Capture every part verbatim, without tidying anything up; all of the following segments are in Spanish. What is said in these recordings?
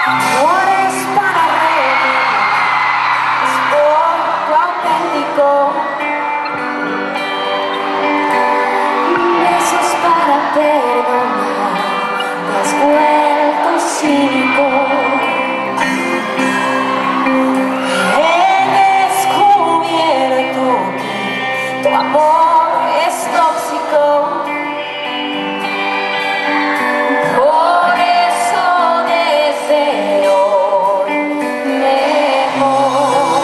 No eres para reír, es poco auténtico. Besos para perdonar, te has vuelto cínico. He descubierto que tu amor es tóxico. Por eso desde hoy me voy.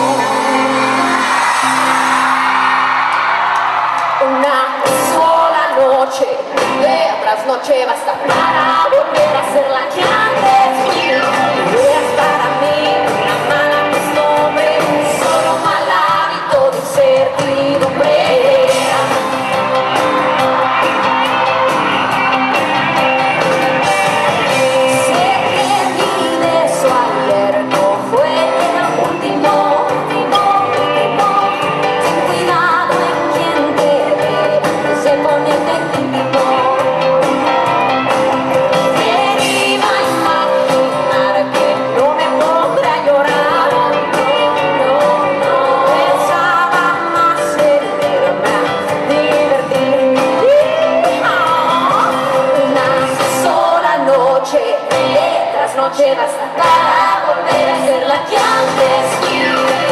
Una sola noche de trasnoche basta para volver a ser la que antes fui. Eras para mí una mala costumbre, solo un mal hábito de incertidumbre. Sé que mi beso ayer no fue el último, último, último. Ten cuidado en quien te ve, que se pone en íntimo. Me iba a imaginar que no me pondré a llorar. No, no, no. Pensaba más en irme a divertir. Una sola noche, de trasnoche basta para volver a ser la que antes fui.